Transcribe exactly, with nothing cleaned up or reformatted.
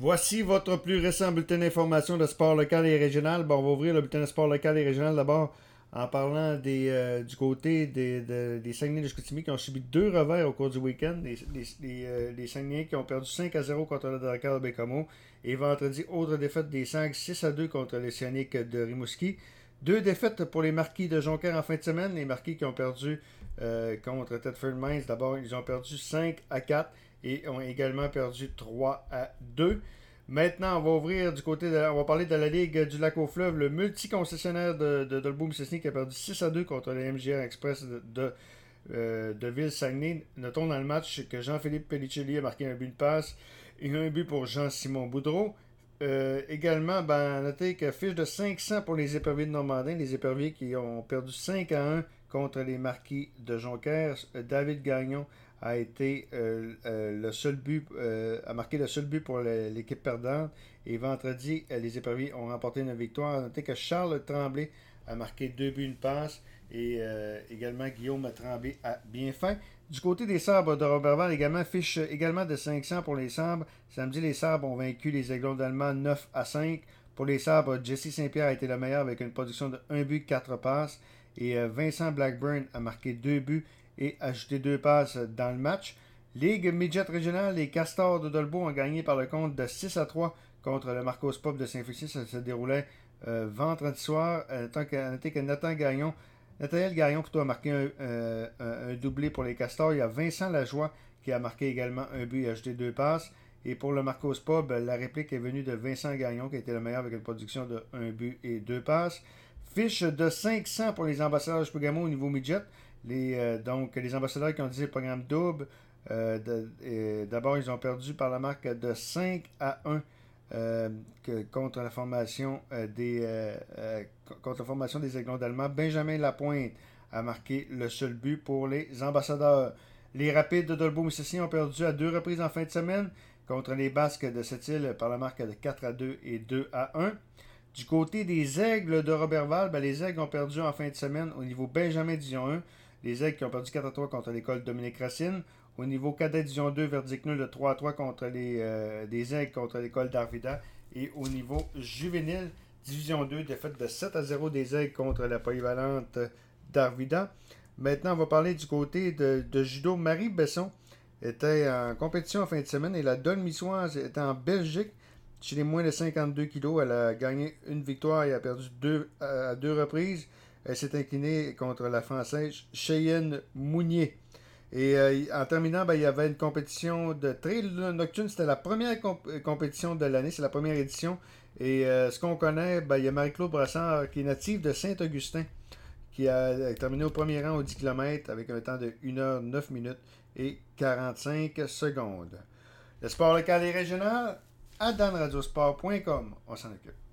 Voici votre plus récent bulletin d'information de sport local et régional. Bon, on va ouvrir le bulletin de sport local et régional d'abord en parlant des, euh, du côté des, de, des Saguenay de Chicoutimi qui ont subi deux revers au cours du week-end. Les, les, les, euh, les Saguenayens qui ont perdu cinq à zéro contre le Dakar de Bécamo. Et vendredi, autre défaite des Sags six à deux contre les Cyaniques de Rimouski. Deux défaites pour les Marquis de Jonquière en fin de semaine. Les Marquis qui ont perdu euh, contre Thetford Mines. D'abord, ils ont perdu cinq à quatre et ont également perdu trois à deux. Maintenant, on va ouvrir du côté de, on va parler de la Ligue du Lac-aux-Fleuves, le multi-concessionnaire de, de Dolbeau-Mistassini qui a perdu six à deux contre le M J R Express de, de, euh, de Ville-Saguenay. Notons dans le match que Jean-Philippe Pellicelli a marqué un but de passe et un but pour Jean-Simon Boudreau. Euh, également, ben, notez que fiche de cinq cents pour les éperviers de Normandin, les éperviers qui ont perdu cinq à un contre les Marquis de Jonquière. David Gagnon a été euh, euh, le seul but, euh, a marqué le seul but pour le, l'équipe perdante. Et vendredi, euh, les éperviers ont remporté une victoire. Notez que Charles Tremblay a marqué deux buts, une passe. Et euh, également, Guillaume Tremblay a bien fait. Du côté des Sabres de Roberval, également, fiche également de cinq cents pour les Sabres. Samedi, les Sabres ont vaincu les Aiglons d'Allemand neuf à cinq. Pour les Sabres, Jesse Saint-Pierre a été le meilleur avec une production de un but, quatre passes. Et euh, Vincent Blackburn a marqué deux buts et ajouté deux passes dans le match. Ligue Midget régionale, les Castors de Dolbeau ont gagné par le compte de six à trois contre le Marcos Pop de Saint-Félicien. Ça se déroulait euh, vendredi soir. Euh, tant que, notez que Nathan Gagnon, Nathaniel Gagnon plutôt a marqué un, euh, un, un doublé pour les Castors. Il y a Vincent Lajoie qui a marqué également un but et ajouté deux passes. Et pour le Marcos Pub, la réplique est venue de Vincent Gagnon qui a été le meilleur avec une production de un but et deux passes. Fiche de cinq cents pour les ambassadeurs de Chipougamau au niveau midget. Les, euh, donc, les ambassadeurs qui ont dit le programme double, euh, de, euh, d'abord, ils ont perdu par la marque de cinq à un euh, que, contre la formation euh, des euh, euh, contre la formation des Aiglons d'Allemand. Benjamin Lapointe a marqué le seul but pour les ambassadeurs. Les Rapides de Dolbeau-Mistassini ont perdu à deux reprises en fin de semaine contre les Basques de Sept-Îles par la marque de quatre à deux et deux à un. Du côté des Aigles de Roberval, ben les Aigles ont perdu en fin de semaine au niveau Benjamin Division un. Les Aigles qui ont perdu quatre à trois contre l'école Dominique Racine. Au niveau Cadet Division deux, verdict nul de trois à trois contre les, euh, les Aigles contre l'école d'Arvida. Et au niveau juvénile, Division deux, défaite de sept à zéro des Aigles contre la polyvalente d'Arvida. Maintenant, on va parler du côté de, de judo. Marie Besson était en compétition en fin de semaine et la Dolmissoise était en Belgique. Chez les moins de cinquante-deux kilos, elle a gagné une victoire et a perdu deux, à deux reprises. Elle s'est inclinée contre la Française Cheyenne Mounier. Et euh, en terminant, ben, il y avait une compétition de trail nocturne. C'était la première comp- compétition de l'année, c'est la première édition. Et euh, ce qu'on connaît, ben, il y a Marie-Claude Brassard qui est native de Saint-Augustin, qui a terminé au premier rang au dix kilomètres avec un temps de une heure neuf minutes et quarante-cinq secondes. Le sport local et régional, à dan radio sport point com. On s'en occupe.